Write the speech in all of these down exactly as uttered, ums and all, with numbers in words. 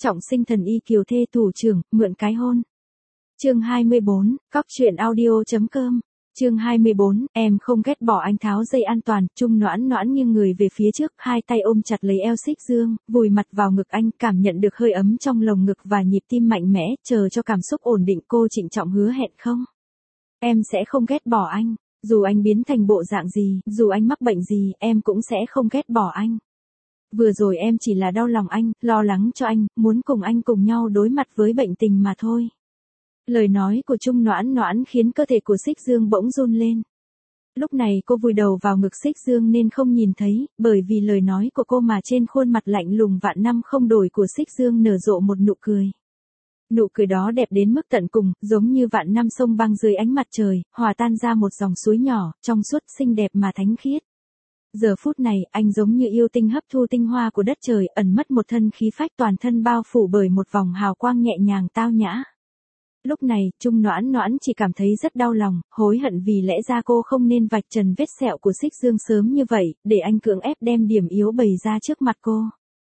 Trọng sinh thần y kiều thê thủ trưởng, mượn cái hôn. Chương hai mươi bốn, cóc truyện audio.com. Chương hai mươi bốn, em không ghét bỏ anh tháo dây an toàn, Trung Noãn Noãn nghiêng người về phía trước, hai tay ôm chặt lấy eo Xích Dương, vùi mặt vào ngực anh, cảm nhận được hơi ấm trong lồng ngực và nhịp tim mạnh mẽ, chờ cho cảm xúc ổn định, cô trịnh trọng hứa hẹn không. Em sẽ không ghét bỏ anh, dù anh biến thành bộ dạng gì, dù anh mắc bệnh gì, em cũng sẽ không ghét bỏ anh. Vừa rồi em chỉ là đau lòng anh, lo lắng cho anh, muốn cùng anh cùng nhau đối mặt với bệnh tình mà thôi. Lời nói của Trung Noãn Noãn khiến cơ thể của Xích Dương bỗng run lên. Lúc này cô vùi đầu vào ngực Xích Dương nên không nhìn thấy, bởi vì lời nói của cô mà trên khuôn mặt lạnh lùng vạn năm không đổi của Xích Dương nở rộ một nụ cười. Nụ cười đó đẹp đến mức tận cùng, giống như vạn năm sông băng dưới ánh mặt trời, hòa tan ra một dòng suối nhỏ, trong suốt xinh đẹp mà thánh khiết. Giờ phút này, anh giống như yêu tinh hấp thu tinh hoa của đất trời, ẩn mất một thân khí phách, toàn thân bao phủ bởi một vòng hào quang nhẹ nhàng tao nhã. Lúc này, Trung Noãn Noãn chỉ cảm thấy rất đau lòng, hối hận vì lẽ ra cô không nên vạch trần vết sẹo của Xích Dương sớm như vậy, để anh cưỡng ép đem điểm yếu bày ra trước mặt cô.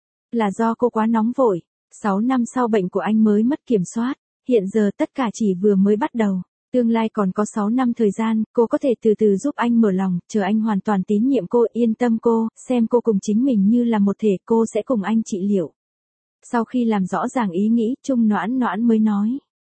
Là do cô quá nóng vội. Sáu năm sau bệnh của anh mới mất kiểm soát, hiện giờ tất cả chỉ vừa mới bắt đầu. Tương lai còn có sáu năm thời gian, cô có thể từ từ giúp anh mở lòng, chờ anh hoàn toàn tín nhiệm cô, yên tâm cô, xem cô cùng chính mình như là một thể, cô sẽ cùng anh trị liệu. Sau khi làm rõ ràng ý nghĩ, Trung Noãn Noãn mới nói.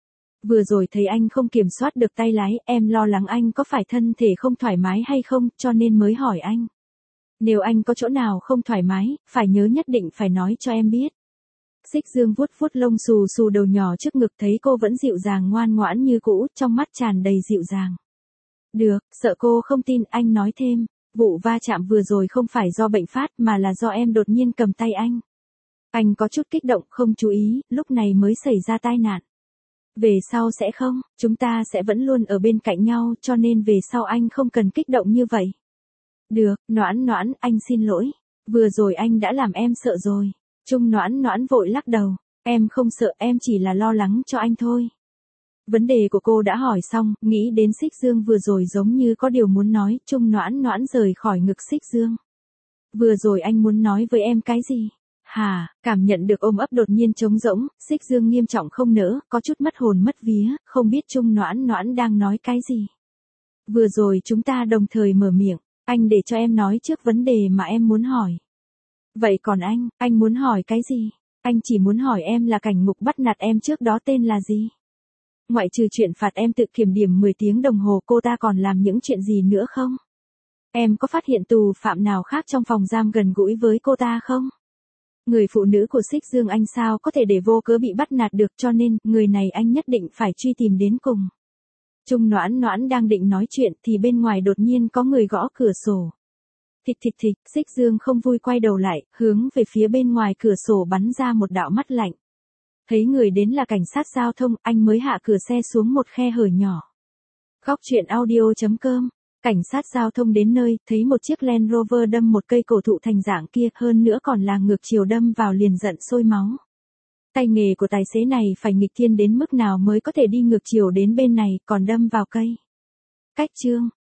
Vừa rồi thấy anh không kiểm soát được tay lái, em lo lắng anh có phải thân thể không thoải mái hay không, cho nên mới hỏi anh. Nếu anh có chỗ nào không thoải mái, phải nhớ nhất định phải nói cho em biết. Xích Dương vuốt vuốt lông xù xù đầu nhỏ trước ngực, thấy cô vẫn dịu dàng ngoan ngoãn như cũ, trong mắt tràn đầy dịu dàng. Được, sợ cô không tin, anh nói thêm, vụ va chạm vừa rồi không phải do bệnh phát mà là do em đột nhiên cầm tay anh. Anh có chút kích động, không chú ý, lúc này mới xảy ra tai nạn. Về sau sẽ không, chúng ta sẽ vẫn luôn ở bên cạnh nhau, cho nên về sau anh không cần kích động như vậy. Được, Noãn Noãn, anh xin lỗi. Vừa rồi anh đã làm em sợ rồi. Trung Noãn Noãn vội lắc đầu, em không sợ, em chỉ là lo lắng cho anh thôi. Vấn đề của cô đã hỏi xong, nghĩ đến Xích Dương vừa rồi giống như có điều muốn nói, Trung Noãn Noãn rời khỏi ngực Xích Dương. Vừa rồi anh muốn nói với em cái gì? Hà, cảm nhận được ôm ấp đột nhiên trống rỗng, Xích Dương nghiêm trọng không nỡ, có chút mất hồn mất vía, không biết Trung Noãn Noãn đang nói cái gì. Vừa rồi chúng ta đồng thời mở miệng, anh để cho em nói trước vấn đề mà em muốn hỏi. Vậy còn anh, anh muốn hỏi cái gì? Anh chỉ muốn hỏi em là cảnh ngục bắt nạt em trước đó tên là gì? Ngoại trừ chuyện phạt em tự kiểm điểm mười tiếng đồng hồ, cô ta còn làm những chuyện gì nữa không? Em có phát hiện tù phạm nào khác trong phòng giam gần gũi với cô ta không? Người phụ nữ của Xích Dương anh sao có thể để vô cớ bị bắt nạt được, cho nên, người này anh nhất định phải truy tìm đến cùng. Trung Noãn Noãn đang định nói chuyện thì bên ngoài đột nhiên có người gõ cửa sổ. Thịch thịch thịch, Xích Dương không vui quay đầu lại, hướng về phía bên ngoài cửa sổ bắn ra một đạo mắt lạnh. Thấy người đến là cảnh sát giao thông, anh mới hạ cửa xe xuống một khe hở nhỏ. Cóc truyện audio.com. Cảnh sát giao thông đến nơi, thấy một chiếc Land Rover đâm một cây cổ thụ thành dạng kia, hơn nữa còn là ngược chiều đâm vào, liền giận sôi máu. Tay nghề của tài xế này phải nghịch thiên đến mức nào mới có thể đi ngược chiều đến bên này, còn đâm vào cây. Cách chương.